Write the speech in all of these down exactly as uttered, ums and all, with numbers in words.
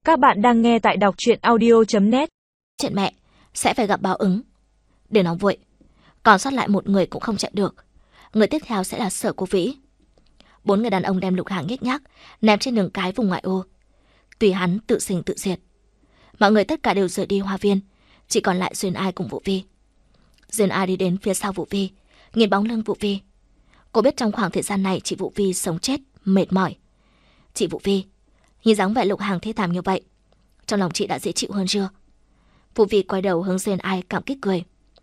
Các bạn đang nghe tại đọc truyện audio chấm net. Chuyện mẹ sẽ phải gặp báo ứng. Đừng nóng vội, còn sót lại một người cũng không chạy được. Người tiếp theo sẽ là Sở Quốc Vĩ. Bốn người đàn ông đem Lục Hàng nhếch nhác ném trên đường cái vùng ngoại ô. Tùy hắn tự sinh tự diệt. Mọi người tất cả đều rời đi hoa viên, chỉ còn lại Duyên Ai cùng Vũ Vi. Duyên Ai đi đến phía sau Vũ Vi, nhìn bóng lưng Vũ Vi. Cô biết trong khoảng thời gian này chị Vũ Vi sống chết, mệt mỏi. Chị Vũ Vi, nhìn dáng vẻ Lục Hàng thê thảm như vậy, trong lòng chị đã dễ chịu hơn chưa? Vũ Vi quay đầu hướng Duyên Ai cảm kích cười.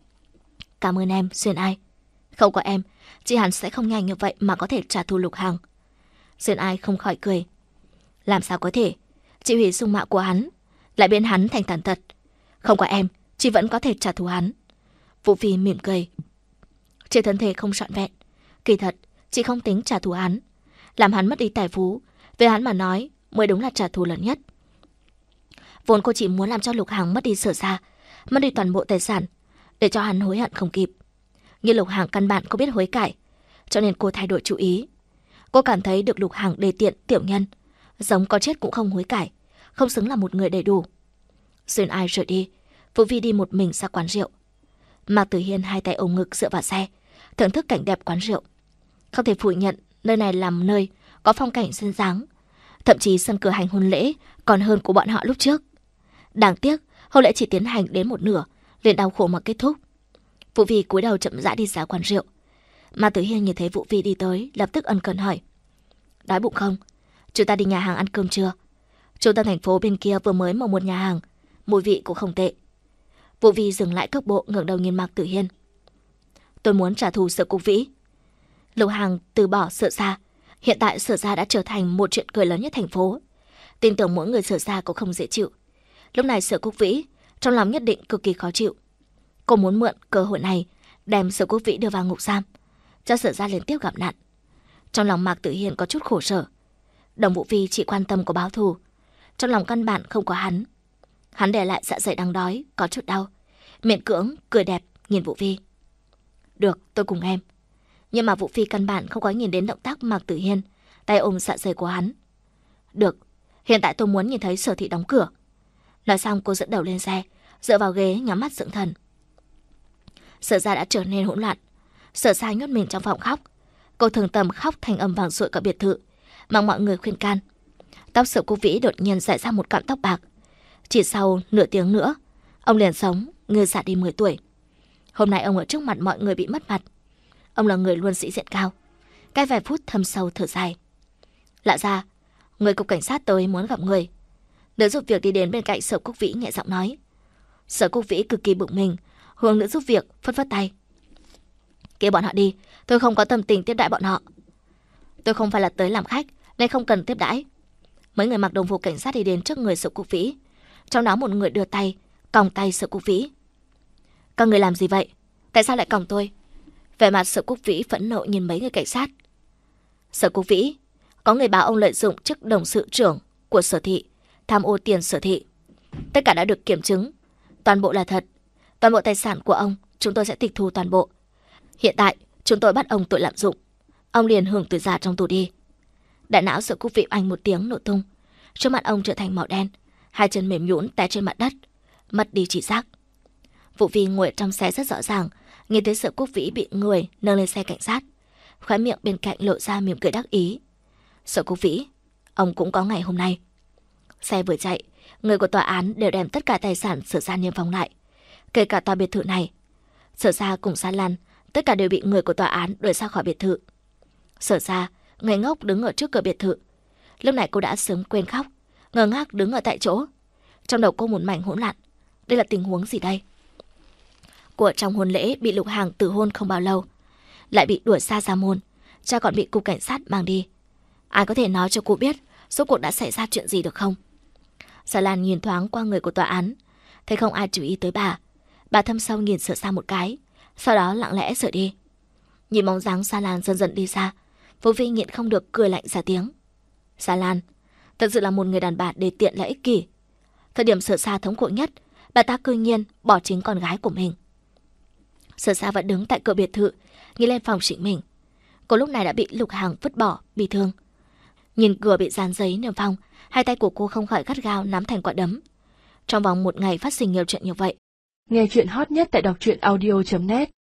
Cảm ơn em, Duyên Ai. Không có em, chị hẳn sẽ không nhanh như vậy mà có thể trả thù Lục Hàng. Duyên Ai không khỏi cười. Làm sao có thể? Chị hủy dung mạo của hắn, lại biến hắn thành tàn tật. Không có em, chị vẫn có thể trả thù hắn. Vũ Vi mỉm cười. Chị thân thể không trọn vẹn. Kỳ thật, chị không tính trả thù hắn. Làm hắn mất đi tài phú, về hắn mà nói mới đúng là trả thù lớn nhất. Vốn cô chỉ muốn làm cho Lục Hàng mất đi Sở Gia, mất đi toàn bộ tài sản, để cho hắn hối hận không kịp. Nhưng Lục Hàng căn bản không biết hối cải, cho nên cô thay đổi chủ ý. Cô cảm thấy được Lục Hàng đề tiện tiểu nhân, giống có chết cũng không hối cải, không xứng là một người đầy đủ. Duyên Ai rời đi, Vũ Vi đi một mình ra quán rượu. Mạc Tử Hiên hai tay ôm ngực dựa vào xe, thưởng thức cảnh đẹp quán rượu. Không thể phủ nhận nơi này làm nơi có phong cảnh duyên dáng, thậm chí sân cửa hành hôn lễ còn hơn của bọn họ lúc trước. Đáng tiếc hôn lễ chỉ tiến hành đến một nửa liền đau khổ mà kết thúc. Vũ Vi cúi đầu chậm rãi đi ra quán rượu. Mạc Tử Hiên nhìn thấy Vũ Vi đi tới, lập tức ân cần hỏi: đói bụng không? Chúng ta đi nhà hàng ăn cơm chưa? Trung tâm thành phố bên kia vừa mới mở một nhà hàng, mùi vị cũng không tệ. Vũ Vi dừng lại cước bộ, ngẩng đầu nhìn Mạc Tử Hiên. Tôi muốn trả thù Sở Quốc Vĩ. Lục Hàng từ bỏ Sở Gia, hiện tại Sở Gia đã trở thành một chuyện cười lớn nhất thành phố. Tin tưởng mỗi người Sở Gia cũng không dễ chịu. Lúc này Sở Quốc Vĩ trong lòng nhất định cực kỳ khó chịu. Cô muốn mượn cơ hội này đem Sở Quốc Vĩ đưa vào ngục giam, cho Sở Gia liên tiếp gặp nạn. Trong lòng Mạc Tử Hiên có chút khổ sở. Đồng Vũ Vi chỉ quan tâm có báo thù, trong lòng căn bản không có hắn. Hắn để lại dạ dày đang đói, có chút đau, miệng cưỡng cười đẹp nhìn Vũ Vi. Được, tôi cùng em. Nhưng mà Vũ Vi căn bản không có nhìn đến động tác Mạc Tử Hiên tay ôm dạ dày của hắn. Được, hiện tại tôi muốn nhìn thấy Sở thị đóng cửa. Nói xong cô dẫn đầu lên xe, dựa vào ghế nhắm mắt dưỡng thần. Sở Gia đã trở nên hỗn loạn. Sở Gia nhốt mình trong phòng khóc. Cô thường tầm khóc thành âm vang dội cả biệt thự, mong mọi người khuyên can. Tóc Sở Quốc Vĩ đột nhiên rải ra một cọng tóc bạc. Chỉ sau nửa tiếng nữa, ông liền sống người già đi mười tuổi. Hôm nay ông ở trước mặt mọi người bị mất mặt. Ông là người luôn sĩ diện cao. Cái vài phút thâm sâu thở dài. Lạ ra, người cục cảnh sát tới muốn gặp người. Nữ giúp việc đi đến bên cạnh Sở Quốc Vĩ nhẹ giọng nói. Sở Quốc Vĩ cực kỳ bực mình, hướng nữ giúp việc phất phất tay. Kêu bọn họ đi, tôi không có tâm tình tiếp đãi bọn họ. Tôi không phải là tới làm khách nên không cần tiếp đãi. Mấy người mặc đồng phục cảnh sát đi đến trước người Sở Quốc Vĩ, trong đó một người đưa tay còng tay Sở Quốc Vĩ. Các người làm gì vậy? Tại sao lại còng tôi? Vẻ mặt Sở Quốc Vĩ phẫn nộ nhìn mấy người cảnh sát. Sở Quốc Vĩ, có người báo ông lợi dụng chức đồng sự trưởng của Sở thị, tham ô tiền Sở thị. Tất cả đã được kiểm chứng, toàn bộ là thật. Toàn bộ tài sản của ông chúng tôi sẽ tịch thu toàn bộ. Hiện tại chúng tôi bắt ông tội lạm dụng. Ông liền hưởng tuổi già trong tù đi. Đại não Sở Quốc Vĩ oanh một tiếng nổ tung. Trước mặt ông trở thành màu đen, hai chân mềm nhũn té trên mặt đất, mất đi trí giác. Vũ Vi ngồi trong xe rất rõ ràng, nghe thấy Sở Quốc Vĩ bị người nâng lên xe cảnh sát, khóe miệng bên cạnh lộ ra mỉm cười đắc ý. Sở Quốc Vĩ, ông cũng có ngày hôm nay. Xe vừa chạy, người của tòa án đều đem tất cả tài sản Sở Gia niêm phong lại, kể cả tòa biệt thự này. Sở Gia cùng Sa Lan tất cả đều bị người của tòa án đuổi ra khỏi biệt thự. Sở Gia ngây ngốc đứng ở trước cửa biệt thự. Lúc này cô đã sớm quên khóc, ngơ ngác đứng ở tại chỗ. Trong đầu cô một mảnh hỗn loạn. Đây là tình huống gì đây? Cô trong hôn lễ bị Lục Hàng từ hôn không bao lâu, lại bị đuổi xa ra môn, cha còn bị cục cảnh sát mang đi. Ai có thể nói cho cô biết rốt cuộc đã xảy ra chuyện gì được không? Sa Lan nhìn thoáng qua người của tòa án, thấy không ai chú ý tới bà. Bà thâm sâu nhìn Sở Sa một cái, sau đó lặng lẽ rời đi. Nhìn bóng dáng Sa Lan dần dần đi xa, Vũ Vi nhịn không được cười lạnh ra tiếng. Sa Lan, thật sự là một người đàn bà đề tiện lại ích kỷ. Thời điểm Sở Sa thống khổ nhất, bà ta cư nhiên bỏ chính con gái của mình. Sở Sa vẫn đứng tại cửa biệt thự, nghĩ lên phòng Trịnh mình. Cô lúc này đã bị Lục Hàng vứt bỏ, bị thương. Nhìn cửa bị dán giấy niêm phong, Hai tay của cô không khỏi gắt gao nắm thành quả đấm. Trong vòng một ngày phát sinh nhiều chuyện như vậy. Nghe chuyện hot nhất tại đọc truyện audio chấm net.